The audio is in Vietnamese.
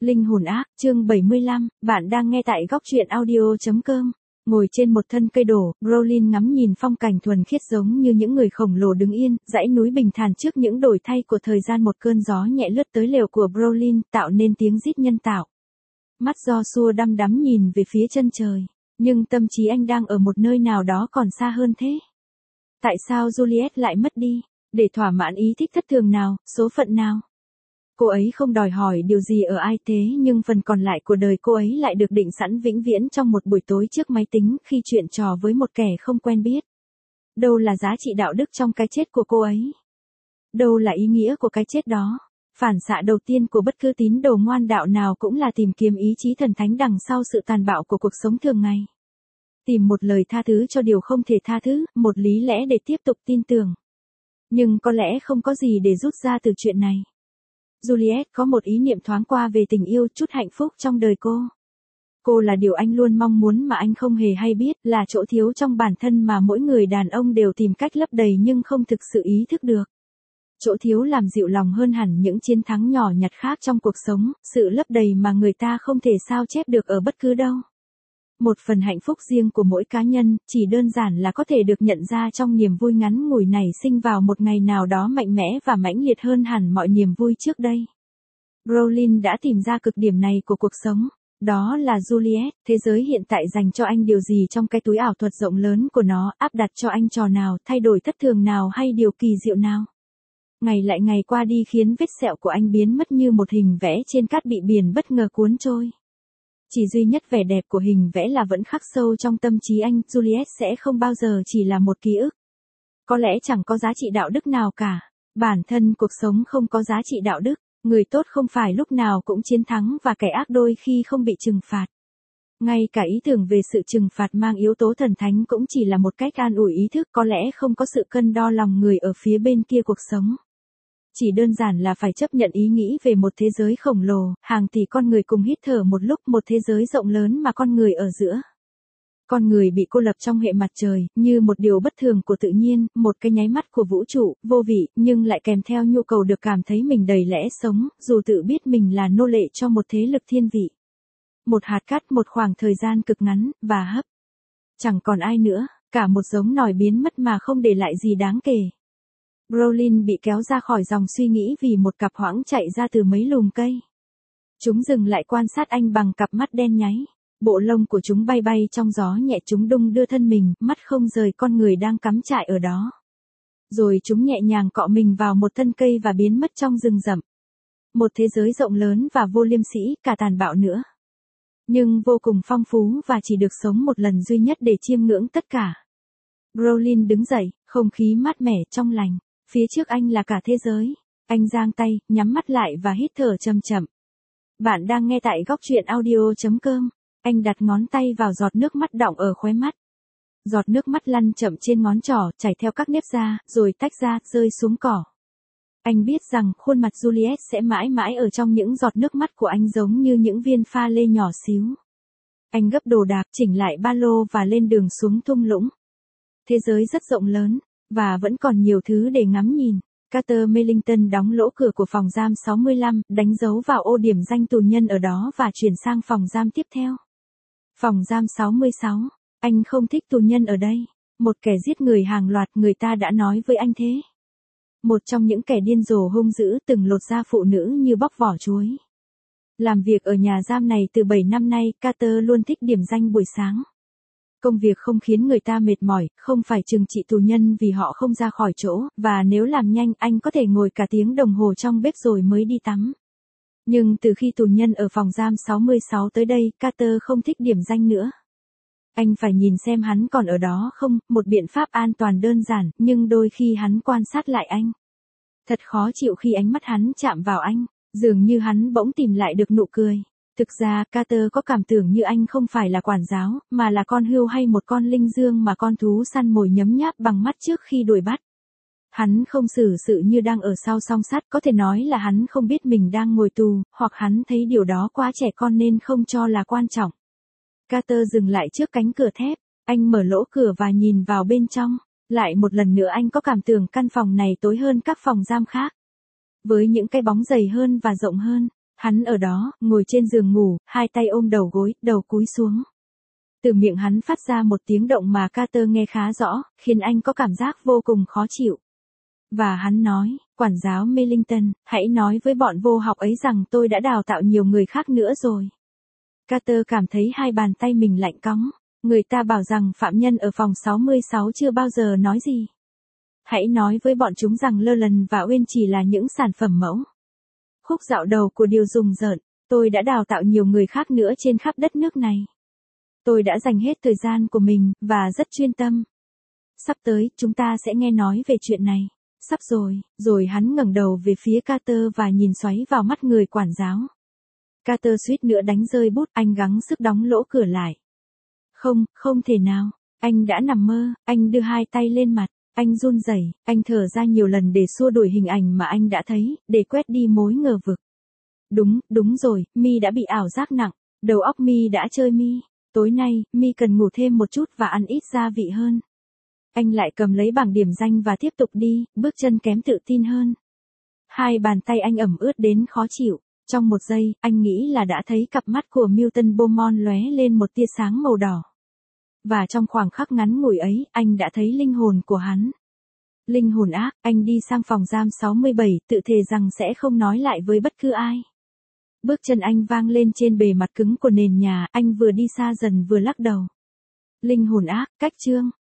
Linh hồn ác, chương 75, bạn đang nghe tại góc truyện audio.com. Ngồi trên một thân cây đổ, Brolin ngắm nhìn phong cảnh thuần khiết giống như những người khổng lồ đứng yên, dãy núi bình thản trước những đổi thay của thời gian. Một cơn gió nhẹ lướt tới lều của Brolin, tạo nên tiếng rít nhân tạo. Mắt Joshua đăm đắm nhìn về phía chân trời, nhưng tâm trí anh đang ở một nơi nào đó còn xa hơn thế. Tại sao Juliet lại mất đi? Để thỏa mãn ý thích thất thường nào, số phận nào? Cô ấy không đòi hỏi điều gì ở ai thế, nhưng phần còn lại của đời cô ấy lại được định sẵn vĩnh viễn trong một buổi tối trước máy tính khi chuyện trò với một kẻ không quen biết. Đâu là giá trị đạo đức trong cái chết của cô ấy? Đâu là ý nghĩa của cái chết đó? Phản xạ đầu tiên của bất cứ tín đồ ngoan đạo nào cũng là tìm kiếm ý chí thần thánh đằng sau sự tàn bạo của cuộc sống thường ngày. Tìm một lời tha thứ cho điều không thể tha thứ, một lý lẽ để tiếp tục tin tưởng. Nhưng có lẽ không có gì để rút ra từ chuyện này. Juliet có một ý niệm thoáng qua về tình yêu, chút hạnh phúc trong đời cô. Cô là điều anh luôn mong muốn mà anh không hề hay biết, là chỗ thiếu trong bản thân mà mỗi người đàn ông đều tìm cách lấp đầy nhưng không thực sự ý thức được. Chỗ thiếu làm dịu lòng hơn hẳn những chiến thắng nhỏ nhặt khác trong cuộc sống, sự lấp đầy mà người ta không thể sao chép được ở bất cứ đâu. Một phần hạnh phúc riêng của mỗi cá nhân, chỉ đơn giản là có thể được nhận ra trong niềm vui ngắn ngủi nảy sinh vào một ngày nào đó mạnh mẽ và mãnh liệt hơn hẳn mọi niềm vui trước đây. Brolin đã tìm ra cực điểm này của cuộc sống, đó là Juliet. Thế giới hiện tại dành cho anh điều gì trong cái túi ảo thuật rộng lớn của nó, áp đặt cho anh trò nào, thay đổi thất thường nào hay điều kỳ diệu nào? Ngày lại ngày qua đi khiến vết sẹo của anh biến mất như một hình vẽ trên cát bị biển bất ngờ cuốn trôi. Chỉ duy nhất vẻ đẹp của hình vẽ là vẫn khắc sâu trong tâm trí anh, Juliet sẽ không bao giờ chỉ là một ký ức. Có lẽ chẳng có giá trị đạo đức nào cả. Bản thân cuộc sống không có giá trị đạo đức, người tốt không phải lúc nào cũng chiến thắng và kẻ ác đôi khi không bị trừng phạt. Ngay cả ý tưởng về sự trừng phạt mang yếu tố thần thánh cũng chỉ là một cách an ủi ý thức, có lẽ không có sự cân đo lòng người ở phía bên kia cuộc sống. Chỉ đơn giản là phải chấp nhận ý nghĩ về một thế giới khổng lồ, hàng tỷ con người cùng hít thở một lúc, một thế giới rộng lớn mà con người ở giữa. Con người bị cô lập trong hệ mặt trời, như một điều bất thường của tự nhiên, một cái nháy mắt của vũ trụ, vô vị, nhưng lại kèm theo nhu cầu được cảm thấy mình đầy lẽ sống, dù tự biết mình là nô lệ cho một thế lực thiên vị. Một hạt cát, một khoảng thời gian cực ngắn, và hấp. Chẳng còn ai nữa, cả một giống nòi biến mất mà không để lại gì đáng kể. Brolin bị kéo ra khỏi dòng suy nghĩ vì một cặp hoãng chạy ra từ mấy lùm cây. Chúng dừng lại quan sát anh bằng cặp mắt đen nháy. Bộ lông của chúng bay bay trong gió nhẹ, chúng đung đưa thân mình, mắt không rời con người đang cắm trại ở đó. Rồi chúng nhẹ nhàng cọ mình vào một thân cây và biến mất trong rừng rậm. Một thế giới rộng lớn và vô liêm sỉ, cả tàn bạo nữa. Nhưng vô cùng phong phú và chỉ được sống một lần duy nhất để chiêm ngưỡng tất cả. Brolin đứng dậy, không khí mát mẻ trong lành. Phía trước anh là cả thế giới. Anh giang tay, nhắm mắt lại và hít thở chậm chậm. Bạn đang nghe tại góc truyện audio.com. Anh đặt ngón tay vào giọt nước mắt đọng ở khóe mắt. Giọt nước mắt lăn chậm trên ngón trỏ, chảy theo các nếp da, rồi tách ra, rơi xuống cỏ. Anh biết rằng khuôn mặt Juliet sẽ mãi mãi ở trong những giọt nước mắt của anh, giống như những viên pha lê nhỏ xíu. Anh gấp đồ đạc, chỉnh lại ba lô và lên đường xuống thung lũng. Thế giới rất rộng lớn, và vẫn còn nhiều thứ để ngắm nhìn. Carter Millington đóng lỗ cửa của phòng giam 65, đánh dấu vào ô điểm danh tù nhân ở đó và chuyển sang phòng giam tiếp theo. Phòng giam 66, anh không thích tù nhân ở đây. Một kẻ giết người hàng loạt, người ta đã nói với anh thế. Một trong những kẻ điên rồ hung dữ từng lột da phụ nữ như bóc vỏ chuối. Làm việc ở nhà giam này từ 7 năm nay, Carter luôn thích điểm danh buổi sáng. Công việc không khiến người ta mệt mỏi, không phải trừng trị tù nhân vì họ không ra khỏi chỗ, và nếu làm nhanh anh có thể ngồi cả tiếng đồng hồ trong bếp rồi mới đi tắm. Nhưng từ khi tù nhân ở phòng giam 66 tới đây, Carter không thích điểm danh nữa. Anh phải nhìn xem hắn còn ở đó không, một biện pháp an toàn đơn giản, nhưng đôi khi hắn quan sát lại anh. Thật khó chịu khi ánh mắt hắn chạm vào anh, dường như hắn bỗng tìm lại được nụ cười. Thực ra, Carter có cảm tưởng như anh không phải là quản giáo, mà là con hươu hay một con linh dương mà con thú săn mồi nhấm nháp bằng mắt trước khi đuổi bắt. Hắn không xử sự như đang ở sau song sắt, có thể nói là hắn không biết mình đang ngồi tù, hoặc hắn thấy điều đó quá trẻ con nên không cho là quan trọng. Carter dừng lại trước cánh cửa thép, anh mở lỗ cửa và nhìn vào bên trong. Lại một lần nữa anh có cảm tưởng căn phòng này tối hơn các phòng giam khác. Với những cái bóng dày hơn và rộng hơn. Hắn ở đó, ngồi trên giường ngủ, hai tay ôm đầu gối, đầu cúi xuống. Từ miệng hắn phát ra một tiếng động mà Carter nghe khá rõ, khiến anh có cảm giác vô cùng khó chịu. Và hắn nói, quản giáo Millington, hãy nói với bọn vô học ấy rằng tôi đã đào tạo nhiều người khác nữa rồi. Carter cảm thấy hai bàn tay mình lạnh cóng. Người ta bảo rằng phạm nhân ở phòng 66 chưa bao giờ nói gì. Hãy nói với bọn chúng rằng Leland và Uyên chỉ là những sản phẩm mẫu. Khúc dạo đầu của điều rùng rợn, tôi đã đào tạo nhiều người khác nữa trên khắp đất nước này. Tôi đã dành hết thời gian của mình, và rất chuyên tâm. Sắp tới, chúng ta sẽ nghe nói về chuyện này. Sắp rồi hắn ngẩng đầu về phía Carter và nhìn xoáy vào mắt người quản giáo. Carter suýt nữa đánh rơi bút, anh gắng sức đóng lỗ cửa lại. Không thể nào, anh đã nằm mơ, anh đưa hai tay lên mặt, anh run rẩy, anh thở ra nhiều lần để xua đuổi hình ảnh mà anh đã thấy, để quét đi mối ngờ vực. Đúng rồi, Mi đã bị ảo giác nặng, đầu óc Mi đã chơi Mi. Tối nay, Mi cần ngủ thêm một chút và ăn ít gia vị hơn. Anh lại cầm lấy bảng điểm danh và tiếp tục đi, bước chân kém tự tin hơn. Hai bàn tay anh ẩm ướt đến khó chịu. Trong một giây, anh nghĩ là đã thấy cặp mắt của Milton Beaumont lóe lên một tia sáng màu đỏ. Và trong khoảng khắc ngắn ngủi ấy, anh đã thấy linh hồn của hắn. Linh hồn ác, anh đi sang phòng giam 67, tự thề rằng sẽ không nói lại với bất cứ ai. Bước chân anh vang lên trên bề mặt cứng của nền nhà, anh vừa đi xa dần vừa lắc đầu. Linh hồn ác, cách chương.